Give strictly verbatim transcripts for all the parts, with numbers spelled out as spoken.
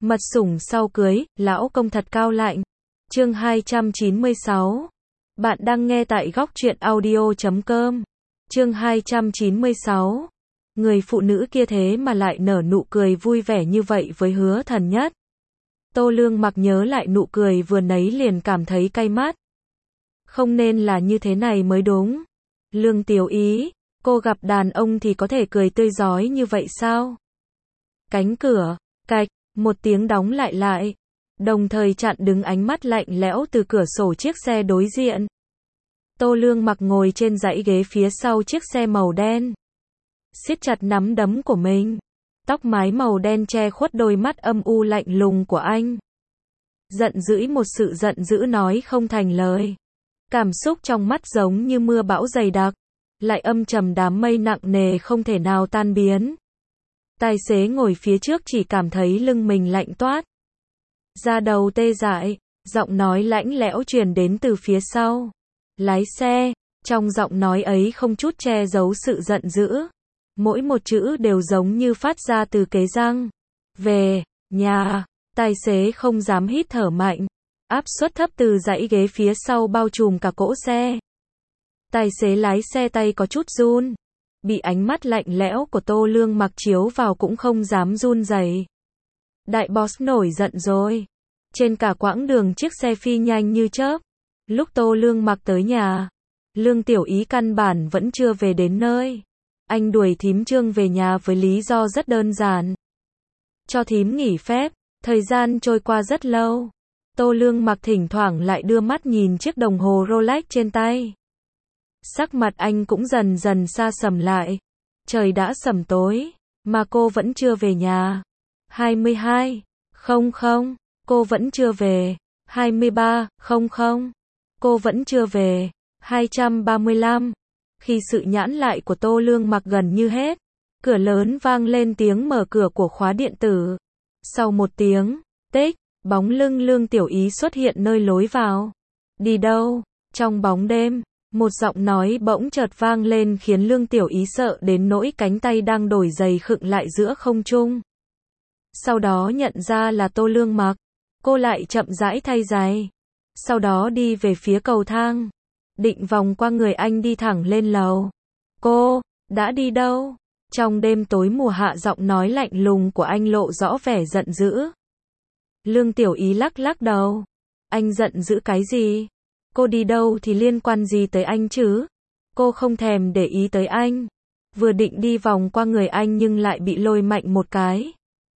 Mật sủng sau cưới, lão công thật cao lạnh. Chương hai trăm chín mươi sáu. Bạn đang nghe tại góc truyện audio chấm com. Chương hai trăm chín mươi sáu. Người phụ nữ kia thế mà lại nở nụ cười vui vẻ như vậy với Hứa Thần Nhất. Tô Lương Mặc nhớ lại nụ cười vừa nấy liền cảm thấy cay mắt. Không nên là như thế này mới đúng. Lương Tiểu Ý, cô gặp đàn ông thì có thể cười tươi rói như vậy sao? Cánh cửa, cạch, một tiếng đóng lại lại, đồng thời chặn đứng ánh mắt lạnh lẽo từ cửa sổ chiếc xe đối diện. Tô Lương Mặc ngồi trên dãy ghế phía sau chiếc xe màu đen, siết chặt nắm đấm của mình. Tóc mái màu đen che khuất đôi mắt âm u lạnh lùng của anh. Giận dữ, một sự giận dữ nói không thành lời. Cảm xúc trong mắt giống như mưa bão dày đặc, lại âm trầm đám mây nặng nề không thể nào tan biến. Tài xế ngồi phía trước chỉ cảm thấy lưng mình lạnh toát, da đầu tê dại, giọng nói lạnh lẽo truyền đến từ phía sau. Lái xe, trong giọng nói ấy không chút che giấu sự giận dữ. Mỗi một chữ đều giống như phát ra từ kế răng. Về, nhà, tài xế không dám hít thở mạnh. Áp suất thấp từ dãy ghế phía sau bao trùm cả cỗ xe. Tài xế lái xe tay có chút run. Bị ánh mắt lạnh lẽo của Tô Lương Mặc chiếu vào cũng không dám run rẩy. Đại boss nổi giận rồi. Trên cả quãng đường chiếc xe phi nhanh như chớp. Lúc Tô Lương Mặc tới nhà, Lương Tiểu Ý căn bản vẫn chưa về đến nơi. Anh đuổi thím Trương về nhà với lý do rất đơn giản. Cho thím nghỉ phép. Thời gian trôi qua rất lâu. Tô Lương Mặc thỉnh thoảng lại đưa mắt nhìn chiếc đồng hồ Rolex trên tay. Sắc mặt anh cũng dần dần xa sầm lại. Trời đã sầm tối, mà cô vẫn chưa về nhà. hai mươi hai, không không, cô vẫn chưa về. hai mươi ba, không không, cô vẫn chưa về. hai trăm ba mươi lăm. Khi sự nhãn lại của Tô Lương Mặc gần như hết, cửa lớn vang lên tiếng mở cửa của khóa điện tử. Sau một tiếng, tích, bóng lưng Lương Tiểu Ý xuất hiện nơi lối vào. Đi đâu? Trong bóng đêm, một giọng nói bỗng chợt vang lên khiến Lương Tiểu Ý sợ đến nỗi cánh tay đang đổi giày khựng lại giữa không trung. Sau đó nhận ra là Tô Lương Mặc, cô lại chậm rãi thay giày. Sau đó đi về phía cầu thang, định vòng qua người anh đi thẳng lên lầu. Cô, đã đi đâu? Trong đêm tối mùa hạ giọng nói lạnh lùng của anh lộ rõ vẻ giận dữ. Lương Tiểu Ý lắc lắc đầu. Anh giận dữ cái gì? Cô đi đâu thì liên quan gì tới anh chứ? Cô không thèm để ý tới anh. Vừa định đi vòng qua người anh nhưng lại bị lôi mạnh một cái.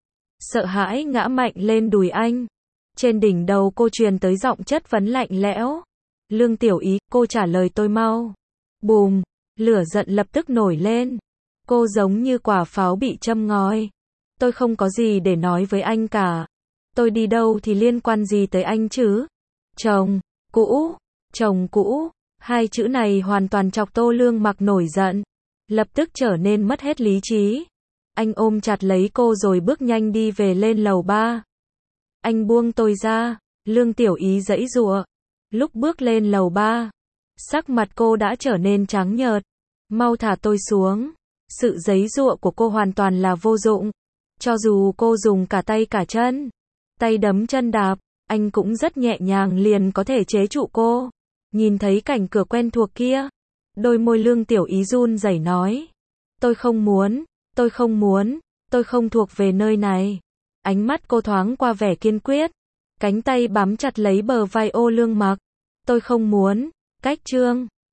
Sợ hãi ngã mạnh lên đùi anh. Trên đỉnh đầu cô truyền tới giọng chất vấn lạnh lẽo. Lương Tiểu Ý, cô trả lời tôi mau. Bùm, lửa giận lập tức nổi lên. Cô giống như quả pháo bị châm ngòi. Tôi không có gì để nói với anh cả. Tôi đi đâu thì liên quan gì tới anh chứ? Chồng cũ, chồng cũ, hai chữ này hoàn toàn chọc Tô Lương Mặc nổi giận. Lập tức trở nên mất hết lý trí. Anh ôm chặt lấy cô rồi bước nhanh đi về lên lầu ba. Anh buông tôi ra. Lương Tiểu Ý giãy giụa. Lúc bước lên lầu ba, sắc mặt cô đã trở nên trắng nhợt. Mau thả tôi xuống. Sự giãy giụa của cô hoàn toàn là vô dụng. Cho dù cô dùng cả tay cả chân, tay đấm chân đạp, anh cũng rất nhẹ nhàng liền có thể chế trụ cô. Nhìn thấy cảnh cửa quen thuộc kia, đôi môi Lương Tiểu Ý run rẩy nói. Tôi không muốn, tôi không muốn, tôi không thuộc về nơi này. Ánh mắt cô thoáng qua vẻ kiên quyết, cánh tay bám chặt lấy bờ vai Ô Lương Mặc. Tôi không muốn, cách Trương.